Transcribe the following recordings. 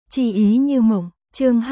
Chi ý như mộng, chương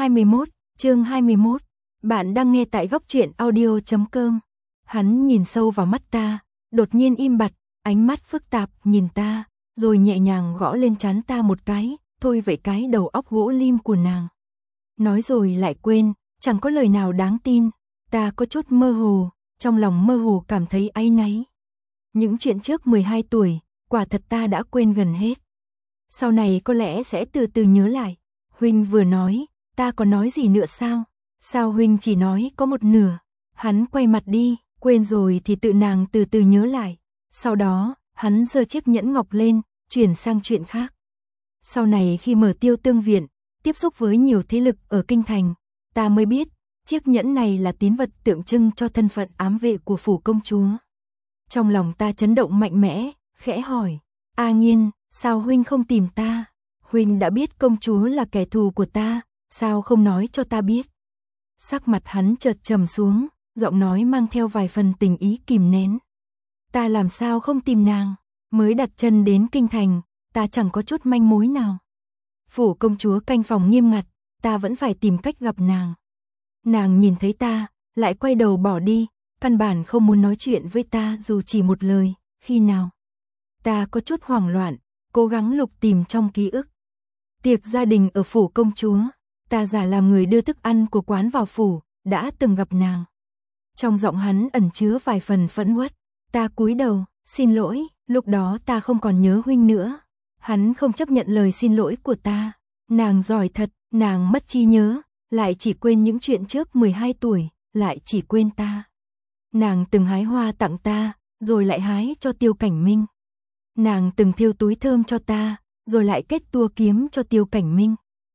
21. Bạn đang nghe tại góc truyện audio.com. Hắn nhìn sâu vào mắt ta, đột nhiên im bặt, ánh mắt phức tạp nhìn ta, rồi nhẹ nhàng gõ lên trán ta một cái, thôi vậy cái đầu óc gỗ lim của nàng. Nói rồi lại quên, chẳng có lời nào đáng tin, ta có chút mơ hồ, trong lòng mơ hồ cảm thấy áy náy. Những chuyện trước 12 tuổi, quả thật ta đã quên gần hết. Sau này có lẽ sẽ từ từ nhớ lại. Huynh vừa nói, ta có nói gì nữa sao? Sao Huynh chỉ nói có một nửa? Hắn quay mặt đi, quên rồi thì tự nàng từ từ nhớ lại. Sau đó, hắn giơ chiếc nhẫn ngọc lên, chuyển sang chuyện khác. Sau này khi mở Tiêu Tương Viện, tiếp xúc với nhiều thế lực ở kinh thành, ta mới biết, chiếc nhẫn này là tín vật tượng trưng cho thân phận ám vệ của phủ công chúa. Trong lòng ta chấn động mạnh mẽ, khẽ hỏi, A Nghiên, sao Huynh không tìm ta? Huynh đã biết công chúa là kẻ thù của ta, sao không nói cho ta biết? Sắc mặt hắn chợt trầm xuống, giọng nói mang theo vài phần tình ý kìm nén. Ta làm sao không tìm nàng? Mới đặt chân đến kinh thành, ta chẳng có chút manh mối nào. Phủ công chúa canh phòng nghiêm ngặt, ta vẫn phải tìm cách gặp nàng. Nàng nhìn thấy ta, lại quay đầu bỏ đi, căn bản không muốn nói chuyện với ta dù chỉ một lời, khi nào? Ta có chút hoảng loạn, cố gắng lục tìm trong ký ức. Tiệc gia đình ở phủ công chúa, ta giả làm người đưa thức ăn của quán vào phủ, đã từng gặp nàng. Trong giọng hắn ẩn chứa vài phần phẫn uất, ta cúi đầu, xin lỗi, lúc đó ta không còn nhớ Huynh nữa. Hắn không chấp nhận lời xin lỗi của ta. Nàng giỏi thật, nàng mất trí nhớ, lại chỉ quên những chuyện trước 12 tuổi, lại chỉ quên ta. Nàng từng hái hoa tặng ta, rồi lại hái cho Tiêu Cảnh Minh. Nàng từng thêu túi thơm cho ta, rồi lại kết tua kiếm cho Tiêu Cảnh Minh.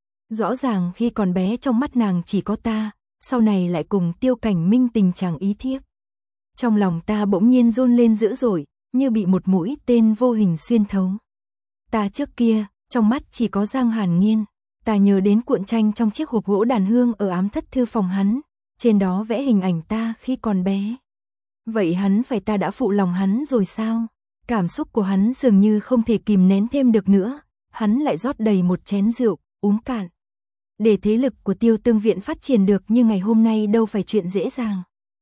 Rõ ràng khi còn bé trong mắt nàng chỉ có ta, sau này lại cùng Tiêu Cảnh Minh tình trạng ý thiếp. Trong lòng ta bỗng nhiên run lên dữ dội, như bị một mũi tên vô hình xuyên thấu. Ta trước kia, trong mắt chỉ có Giang Hàn Nghiên. Ta nhớ đến cuộn tranh trong chiếc hộp gỗ đàn hương ở ám thất thư phòng hắn, trên đó vẽ hình ảnh ta khi còn bé. Vậy hắn phải ta đã phụ lòng hắn rồi sao? Cảm xúc của hắn dường như không thể kìm nén thêm được nữa, hắn lại rót đầy một chén rượu, uống cạn. Để thế lực của Tiêu Tương Viện phát triển được như ngày hôm nay đâu phải chuyện dễ dàng.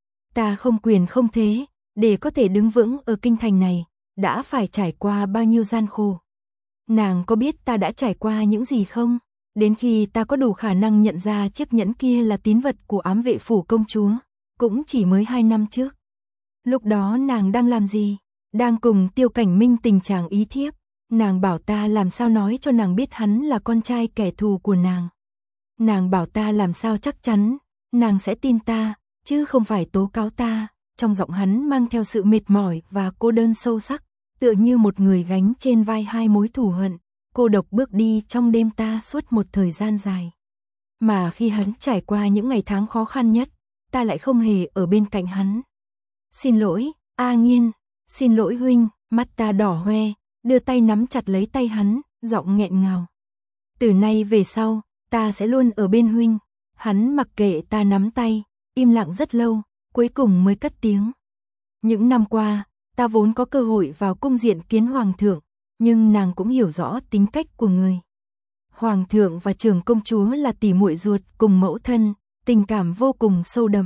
Ta không quyền không thế, để có thể đứng vững ở kinh thành này, đã phải trải qua bao nhiêu gian khổ. Nàng có biết ta đã trải qua những gì không? Đến khi ta có đủ khả năng nhận ra chiếc nhẫn kia là tín vật của ám vệ phủ công chúa, cũng chỉ mới 2 năm trước. Lúc đó nàng đang làm gì? Đang cùng Tiêu Cảnh Minh tình trạng ý thiếp. Nàng bảo ta làm sao nói cho nàng biết hắn là con trai kẻ thù của nàng. Nàng bảo ta làm sao chắc chắn, nàng sẽ tin ta, chứ không phải tố cáo ta. Trong giọng hắn mang theo sự mệt mỏi và cô đơn sâu sắc, tựa như một người gánh trên vai 2 mối thù hận, cô độc bước đi trong đêm ta suốt một thời gian dài. Mà khi hắn trải qua những ngày tháng khó khăn nhất, ta lại không hề ở bên cạnh hắn. Xin lỗi, A Nghiên, xin lỗi Huynh, mắt ta đỏ hoe, đưa tay nắm chặt lấy tay hắn, giọng nghẹn ngào. Từ nay về sau, ta sẽ luôn ở bên Huynh. Hắn mặc kệ ta nắm tay, im lặng rất lâu, cuối cùng mới cất tiếng. Những năm qua, ta vốn có cơ hội vào cung diện kiến Hoàng thượng, nhưng nàng cũng hiểu rõ tính cách của người. Hoàng thượng và trưởng công chúa là tỷ muội ruột cùng mẫu thân, tình cảm vô cùng sâu đậm.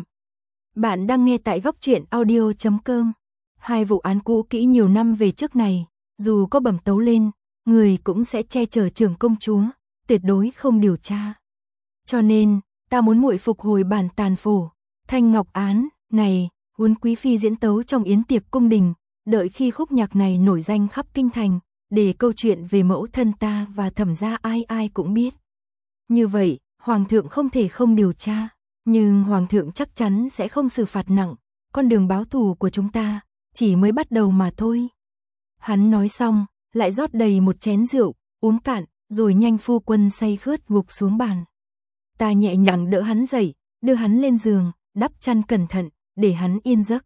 Bạn đang nghe tại góc truyện audio.com. 2 vụ án cũ kỹ nhiều năm về trước này, dù có bẩm tấu lên, người cũng sẽ che chở trưởng công chúa, tuyệt đối không điều tra. Cho nên, ta muốn muội phục hồi bản tàn phổ, thanh ngọc án, này, huống quý phi diễn tấu trong yến tiệc cung đình, đợi khi khúc nhạc này nổi danh khắp kinh thành, để câu chuyện về mẫu thân ta và thẩm gia ai ai cũng biết. Như vậy, Hoàng thượng không thể không điều tra, nhưng Hoàng thượng chắc chắn sẽ không xử phạt nặng, con đường báo thù của chúng ta chỉ mới bắt đầu mà thôi. Hắn nói xong, lại rót đầy một chén rượu, uống cạn, rồi nhanh phu quân say khướt gục xuống bàn. Ta nhẹ nhàng đỡ hắn dậy, đưa hắn lên giường, đắp chăn cẩn thận, để hắn yên giấc.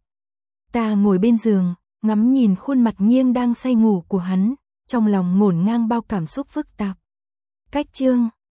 Ta ngồi bên giường, ngắm nhìn khuôn mặt nghiêng đang say ngủ của hắn, trong lòng ngổn ngang bao cảm xúc phức tạp. Cách chương